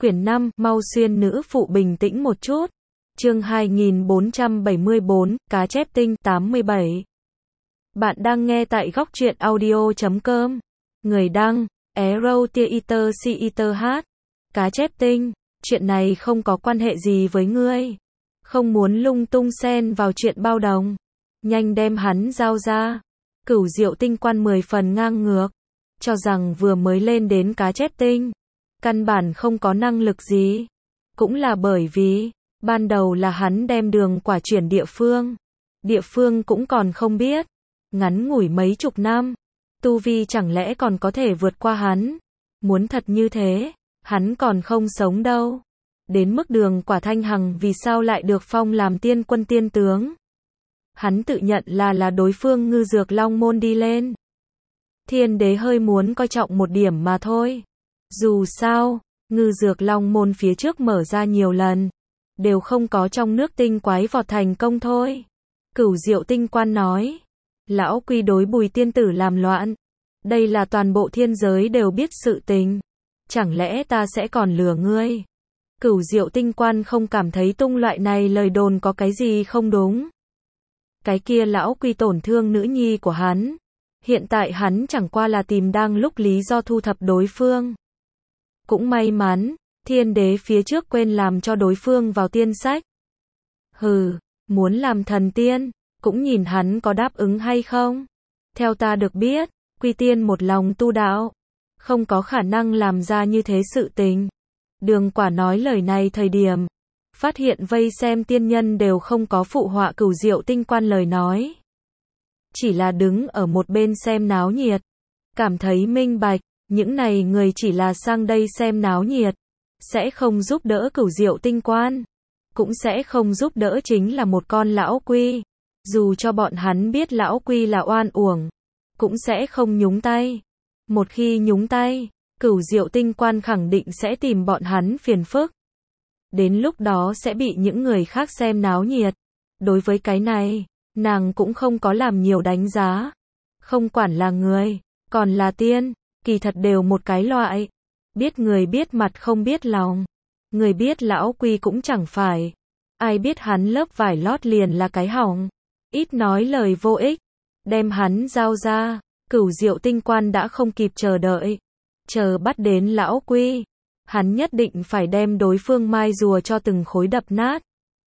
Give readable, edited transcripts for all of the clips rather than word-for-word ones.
Quyển 5, mau xuyên nữ phụ bình tĩnh một chút. Chương 2474, cá chép tinh, 87. Bạn đang nghe tại góc truyện audio.com. Người đăng, Arrow Theater CETH. Cá chép tinh, chuyện này không có quan hệ gì với ngươi. Không muốn lung tung xen vào chuyện bao đồng. Nhanh đem hắn giao ra. Cửu Diệu Tinh Quan 10 phần ngang ngược. Cho rằng vừa mới lên đến cá chép tinh. Căn bản không có năng lực gì. Cũng là bởi vì, ban đầu là hắn đem đường quả chuyển địa phương. Địa phương cũng còn không biết. Ngắn ngủi mấy chục năm. Tu vi chẳng lẽ còn có thể vượt qua hắn. Muốn thật như thế, hắn còn không sống đâu. Đến mức đường quả Thanh Hằng vì sao lại được phong làm tiên quân tiên tướng. Hắn tự nhận là đối phương Ngư Dược Long Môn đi lên. Thiên đế hơi muốn coi trọng một điểm mà thôi. Dù sao, Ngư Dược Long Môn phía trước mở ra nhiều lần. Đều không có trong nước tinh quái vọt thành công thôi. Cửu Diệu Tinh Quan nói. Lão Quy đối Bùi tiên tử làm loạn. Đây là toàn bộ thiên giới đều biết sự tình. Chẳng lẽ ta sẽ còn lừa ngươi? Cửu Diệu Tinh Quan không cảm thấy tung loại này lời đồn có cái gì không đúng. Cái kia Lão Quy tổn thương nữ nhi của hắn. Hiện tại hắn chẳng qua là tìm đang lúc lý do thu thập đối phương. Cũng may mắn, thiên đế phía trước quên làm cho đối phương vào tiên sách. Hừ, muốn làm thần tiên, cũng nhìn hắn có đáp ứng hay không. Theo ta được biết, Quy Tiên một lòng tu đạo, không có khả năng làm ra như thế sự tình. Đường quả nói lời này thời điểm, phát hiện vây xem tiên nhân đều không có phụ họa Cửu Diệu Tinh Quan lời nói. Chỉ là đứng ở một bên xem náo nhiệt. Cảm thấy minh bạch, những này người chỉ là sang đây xem náo nhiệt. Sẽ không giúp đỡ Cửu Diệu Tinh Quan. Cũng sẽ không giúp đỡ chính là một con Lão Quy. Dù cho bọn hắn biết Lão Quy là oan uổng. Cũng sẽ không nhúng tay. Một khi nhúng tay, Cửu Diệu Tinh Quan khẳng định sẽ tìm bọn hắn phiền phức. Đến lúc đó sẽ bị những người khác xem náo nhiệt. Đối với cái này, nàng cũng không có làm nhiều đánh giá. Không quản là người, còn là tiên, kỳ thật đều một cái loại. Biết người biết mặt không biết lòng. Người biết Lão Quy cũng chẳng phải. Ai biết hắn lớp vải lót liền là cái hỏng. Ít nói lời vô ích. Đem hắn giao ra. Cửu Diệu Tinh Quan đã không kịp chờ đợi. Chờ bắt đến Lão Quy. Hắn nhất định phải đem đối phương mai rùa cho từng khối đập nát.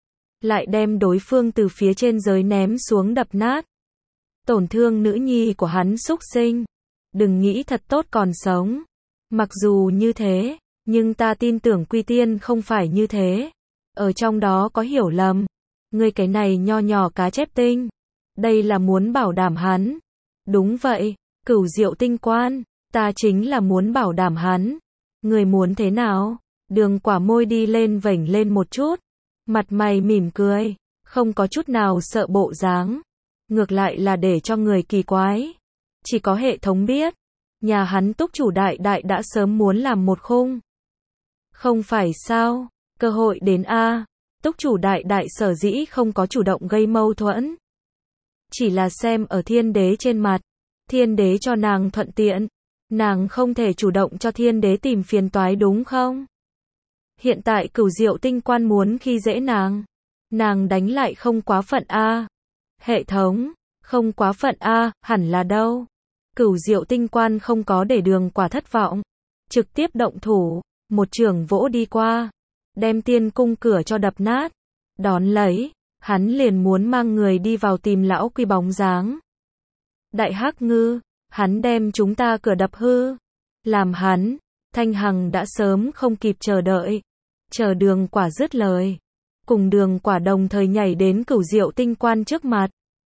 Lại đem đối phương từ phía trên giới ném xuống đập nát. Tổn thương nữ nhi của hắn súc sinh. Đừng nghĩ thật tốt còn sống. Mặc dù như thế, nhưng ta tin tưởng Quy Tiên không phải như thế. Ở trong đó có hiểu lầm. Ngươi cái này nho nhỏ cá chép tinh. Đây là muốn bảo đảm hắn. Đúng vậy, Cửu Diệu Tinh Quan. Ta chính là muốn bảo đảm hắn. Người muốn thế nào? Đường quả môi đi lên vểnh lên một chút. Mặt mày mỉm cười. Không có chút nào sợ bộ dáng. Ngược lại là để cho người kỳ quái. Chỉ có hệ thống biết. Nhà hắn túc chủ đại đại đã sớm muốn làm một khung. Không phải sao? Cơ hội đến a. Túc chủ đại đại sở dĩ không có chủ động gây mâu thuẫn. Chỉ là xem ở thiên đế trên mặt. Thiên đế cho nàng thuận tiện. Nàng không thể chủ động cho thiên đế tìm phiền toái đúng không? Hiện tại Cửu Diệu Tinh Quan muốn khi dễ nàng. Nàng đánh lại không quá phận a. Hệ thống, không quá phận a, hẳn là đâu. Cửu Diệu Tinh Quan không có để đường quả thất vọng. Trực tiếp động thủ, một chưởng vỗ đi qua. Đem tiên cung cửa cho đập nát. Đón lấy, hắn liền muốn mang người đi vào tìm Lão Quy bóng dáng. Đại Hắc Ngư, hắn đem chúng ta cửa đập hư. Làm hắn, Thanh Hằng đã sớm không kịp chờ đợi. Chờ đường quả dứt lời. Cùng đường quả đồng thời nhảy đến Cửu Diệu Tinh Quan trước mặt.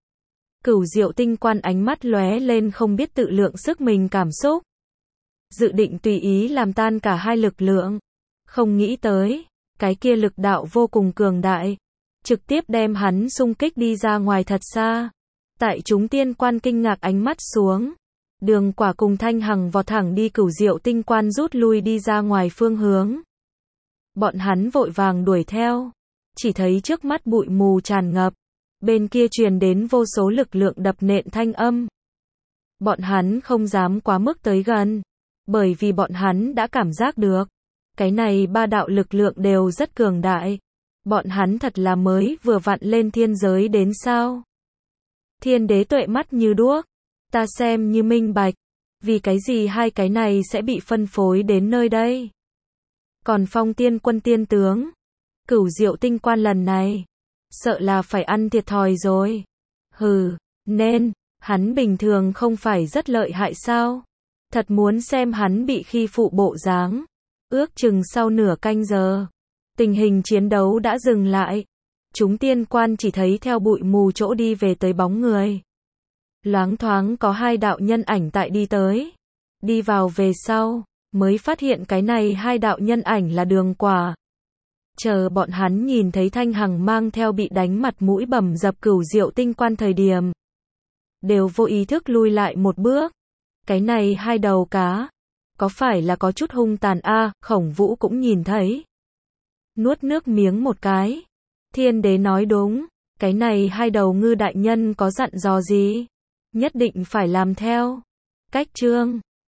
Cửu Diệu Tinh Quan ánh mắt lóe lên không biết tự lượng sức mình cảm xúc. Dự định tùy ý làm tan cả hai lực lượng. Không nghĩ tới, cái kia lực đạo vô cùng cường đại. Trực tiếp đem hắn xung kích đi ra ngoài thật xa. Tại chúng tiên quan kinh ngạc ánh mắt xuống. Đường quả cùng Thanh Hằng vọt thẳng đi Cửu Diệu Tinh Quan rút lui đi ra ngoài phương hướng. Bọn hắn vội vàng đuổi theo. Chỉ thấy trước mắt bụi mù tràn ngập. Bên kia truyền đến vô số lực lượng đập nện thanh âm. Bọn hắn không dám quá mức tới gần. Bởi vì bọn hắn đã cảm giác được. Cái này ba đạo lực lượng đều rất cường đại. Bọn hắn thật là mới vừa vặn lên thiên giới đến sao? Thiên đế tuệ mắt như đuốc. Ta xem như minh bạch. Vì cái gì hai cái này sẽ bị phân phối đến nơi đây? Còn Phong Tiên Quân tiên tướng, Cửu Diệu Tinh Quan lần này, sợ là phải ăn thiệt thòi rồi. Hừ, nên, hắn bình thường không phải rất lợi hại sao? Thật muốn xem hắn bị khi phụ bộ dáng. Ước chừng sau nửa canh giờ, tình hình chiến đấu đã dừng lại. Chúng tiên quan chỉ thấy theo bụi mù chỗ đi về tới bóng người. Loáng thoáng có hai đạo nhân ảnh tại đi tới. Đi vào về sau, mới phát hiện cái này hai đạo nhân ảnh là Đường Quả. Chờ bọn hắn nhìn thấy Thanh Hằng mang theo bị đánh mặt mũi bầm dập Cửu Diệu Tinh Quan thời điểm, đều vô ý thức lui lại một bước. Cái này hai đầu cá, có phải là có chút hung tàn a? Khổng Vũ cũng nhìn thấy. Nuốt nước miếng một cái. Thiên đế nói đúng, cái này hai đầu ngư đại nhân có dặn dò gì? Nhất định phải làm theo. Cách chương